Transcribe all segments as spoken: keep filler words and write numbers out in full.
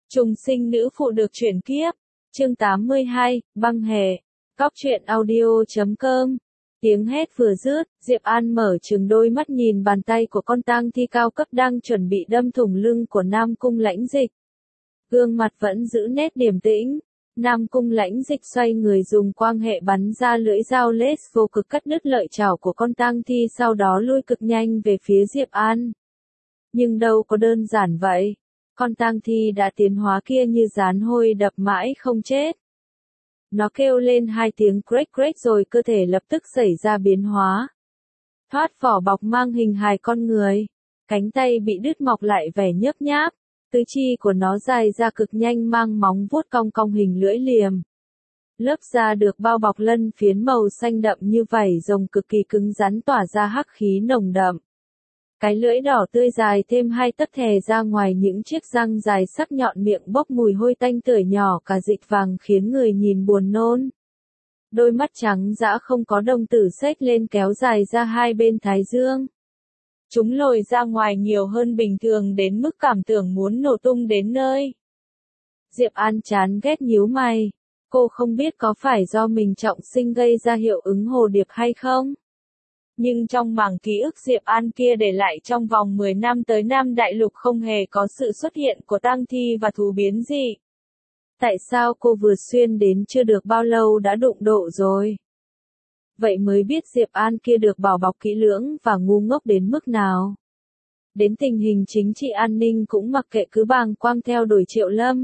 Trùng sinh nữ phụ được chuyển kiếp. Chương tám mươi hai, băng hệ. Cóc truyện audio chấm com. Tiếng hét vừa dứt, Diệp An mở trừng đôi mắt nhìn bàn tay của con tang thi cao cấp đang chuẩn bị đâm thủng lưng của Nam Cung Lãnh Dịch. Gương mặt vẫn giữ nét điềm tĩnh. Nam Cung Lãnh Dịch xoay người dùng quang hệ bắn ra lưỡi dao lết vô cực cắt đứt lợi chảo của con tang thi, sau đó lui cực nhanh về phía Diệp An. Nhưng đâu có đơn giản vậy. Con tang thi đã tiến hóa kia như rán hôi đập mãi không chết. Nó kêu lên hai tiếng crếch crếch rồi cơ thể lập tức xảy ra biến hóa. Thoát vỏ bọc mang hình hài con người. Cánh tay bị đứt mọc lại vẻ nhớp nháp. Tứ chi của nó dài ra cực nhanh mang móng vuốt cong cong hình lưỡi liềm. Lớp da được bao bọc lân phiến màu xanh đậm như vảy rồng cực kỳ cứng rắn tỏa ra hắc khí nồng đậm. Cái lưỡi đỏ tươi dài thêm hai tấc thè ra ngoài những chiếc răng dài sắc nhọn, miệng bốc mùi hôi tanh tưởi, nhỏ cả dịch vàng khiến người nhìn buồn nôn. Đôi mắt trắng dã không có đồng tử xếch lên kéo dài ra hai bên thái dương. Chúng lồi ra ngoài nhiều hơn bình thường đến mức cảm tưởng muốn nổ tung đến nơi. Diệp An chán ghét nhíu mày. Cô không biết có phải do mình trọng sinh gây ra hiệu ứng hồ điệp hay không? Nhưng trong mảng ký ức Diệp An kia để lại trong vòng mười năm tới Nam Đại Lục không hề có sự xuất hiện của tang thi và thú biến gì. Tại sao cô vừa xuyên đến chưa được bao lâu đã đụng độ rồi? Vậy mới biết Diệp An kia được bảo bọc kỹ lưỡng và ngu ngốc đến mức nào. Đến tình hình chính trị an ninh cũng mặc kệ, cứ bàng quang theo đuổi Triệu Lâm.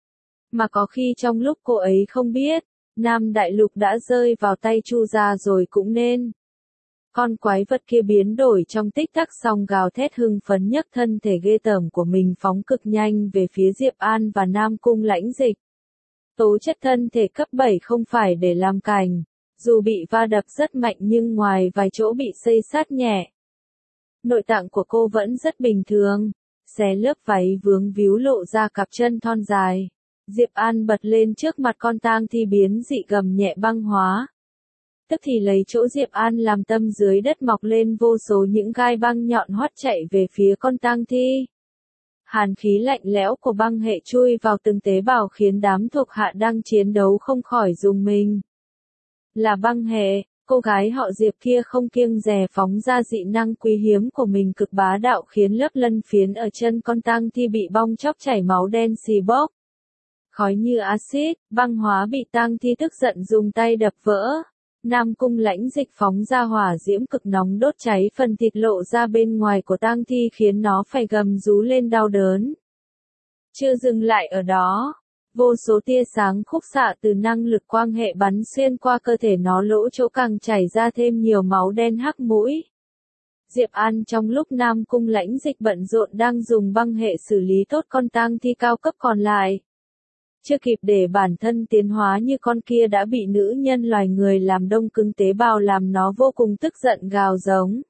Mà có khi trong lúc cô ấy không biết, Nam Đại Lục đã rơi vào tay Chu gia rồi cũng nên. Con quái vật kia biến đổi trong tích tắc xong gào thét hưng phấn, nhấc thân thể ghê tởm của mình phóng cực nhanh về phía Diệp An và Nam Cung Lãnh Dịch. Tố chất thân thể cấp bảy không phải để làm cành, dù bị va đập rất mạnh nhưng ngoài vài chỗ bị xây xát nhẹ. Nội tạng của cô vẫn rất bình thường, xé lớp váy vướng víu lộ ra cặp chân thon dài. Diệp An bật lên trước mặt con tang thi biến dị gầm nhẹ băng hóa. Tức thì lấy chỗ Diệp An làm tâm, dưới đất mọc lên vô số những gai băng nhọn hoắt chạy về phía con tang thi. Hàn khí lạnh lẽo của băng hệ chui vào từng tế bào khiến đám thuộc hạ đang chiến đấu không khỏi rùng mình. Là băng hệ, cô gái họ Diệp kia không kiêng dè phóng ra dị năng quý hiếm của mình cực bá đạo, khiến lớp lân phiến ở chân con tang thi bị bong chóc chảy máu đen xì bốc. Khói như axit, băng hóa bị tang thi tức giận dùng tay đập vỡ. Nam Cung Lãnh Dịch phóng ra hỏa diễm cực nóng đốt cháy phần thịt lộ ra bên ngoài của tang thi, khiến nó phải gầm rú lên đau đớn. Chưa dừng lại ở đó, vô số tia sáng khúc xạ từ năng lực quang hệ bắn xuyên qua cơ thể nó, lỗ chỗ càng chảy ra thêm nhiều máu đen hắc mũi. Diệp An trong lúc Nam Cung Lãnh Dịch bận rộn đang dùng băng hệ xử lý tốt con tang thi cao cấp còn lại. Chưa kịp để bản thân tiến hóa như con kia đã bị nữ nhân loài người làm đông cứng tế bào, làm nó vô cùng tức giận gào giống.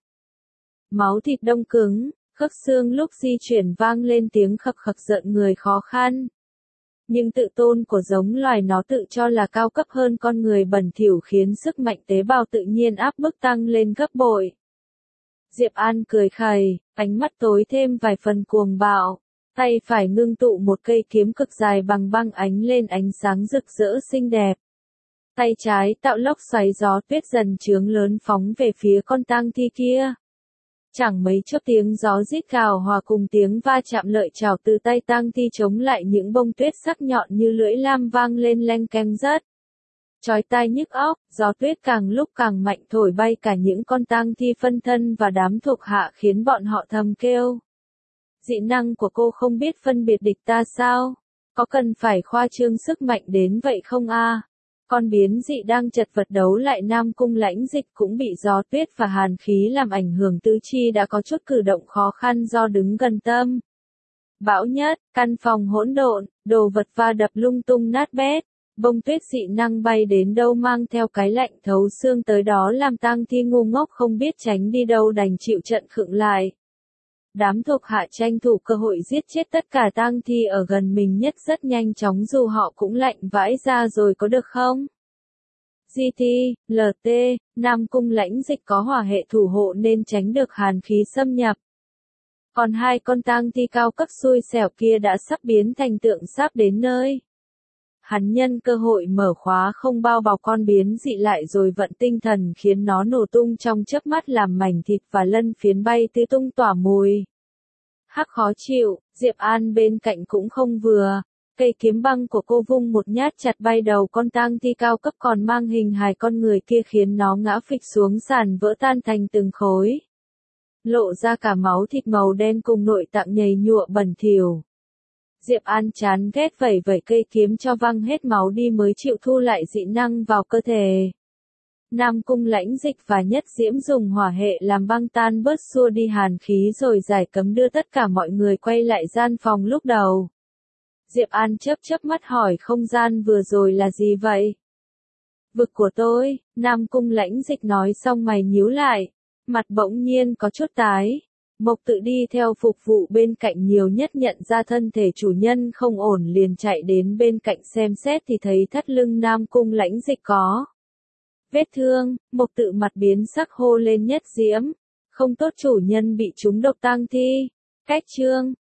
Máu thịt đông cứng, khớp xương lúc di chuyển vang lên tiếng khập khập giận người khó khăn. Nhưng tự tôn của giống loài nó tự cho là cao cấp hơn con người bẩn thỉu khiến sức mạnh tế bào tự nhiên áp bức tăng lên gấp bội. Diệp An cười khẩy, ánh mắt tối thêm vài phần cuồng bạo. Tay phải ngưng tụ một cây kiếm cực dài bằng băng ánh lên ánh sáng rực rỡ xinh đẹp. Tay trái tạo lốc xoáy gió tuyết dần chướng lớn phóng về phía con tang thi kia. Chẳng mấy chốc tiếng gió rít gào hòa cùng tiếng va chạm lợi chảo từ tay tang thi chống lại những bông tuyết sắc nhọn như lưỡi lam vang lên leng keng rất chói tai nhức óc. Gió tuyết càng lúc càng mạnh thổi bay cả những con tang thi phân thân và đám thuộc hạ, khiến bọn họ thầm kêu. Dị năng của cô không biết phân biệt địch ta sao? Có cần phải khoa trương sức mạnh đến vậy không a? Con biến dị đang chật vật đấu lại Nam Cung Lãnh Dịch cũng bị gió tuyết và hàn khí làm ảnh hưởng tứ chi, đã có chút cử động khó khăn do đứng gần tâm bão nhất. Căn phòng hỗn độn, đồ vật va đập lung tung nát bét, bông tuyết dị năng bay đến đâu mang theo cái lạnh thấu xương tới đó, làm tang thi ngu ngốc không biết tránh đi đâu đành chịu trận khựng lại. Đám thuộc hạ tranh thủ cơ hội giết chết tất cả tang thi ở gần mình nhất rất nhanh chóng, dù họ cũng lạnh vãi ra rồi, có được không? giê tê, lờ tê, Nam Cung Lãnh Dịch có hỏa hệ thủ hộ nên tránh được hàn khí xâm nhập. Còn hai con tang thi cao cấp xui xẻo kia đã sắp biến thành tượng sáp đến nơi. Hắn nhân cơ hội mở khóa không bao bọc con biến dị lại rồi vận tinh thần khiến nó nổ tung trong chớp mắt làm mảnh thịt và lân phiến bay tứ tung tỏa mùi. Hắc khó chịu, Diệp An bên cạnh cũng không vừa. Cây kiếm băng của cô vung một nhát chặt bay đầu con tang thi cao cấp còn mang hình hài con người kia khiến nó ngã phịch xuống sàn vỡ tan thành từng khối. Lộ ra cả máu thịt màu đen cùng nội tạng nhầy nhụa bẩn thỉu. Diệp An chán ghét vẩy vẩy cây kiếm cho văng hết máu đi mới chịu thu lại dị năng vào cơ thể. Nam Cung Lãnh Dịch và Nhất Diễm dùng hỏa hệ làm băng tan bớt xua đi hàn khí rồi giải cấm đưa tất cả mọi người quay lại gian phòng lúc đầu. Diệp An chớp chớp mắt hỏi không gian vừa rồi là gì vậy? Vực của tôi, Nam Cung Lãnh Dịch nói xong mày nhíu lại, mặt bỗng nhiên có chút tái. Mộc Tự đi theo phục vụ bên cạnh nhiều nhất nhận ra thân thể chủ nhân không ổn liền chạy đến bên cạnh xem xét thì thấy thắt lưng Nam Cung Lãnh Dịch có vết thương. Mộc Tự mặt biến sắc hô lên Nhất Diễm, không tốt, chủ nhân bị trúng độc tang thi. Cách chương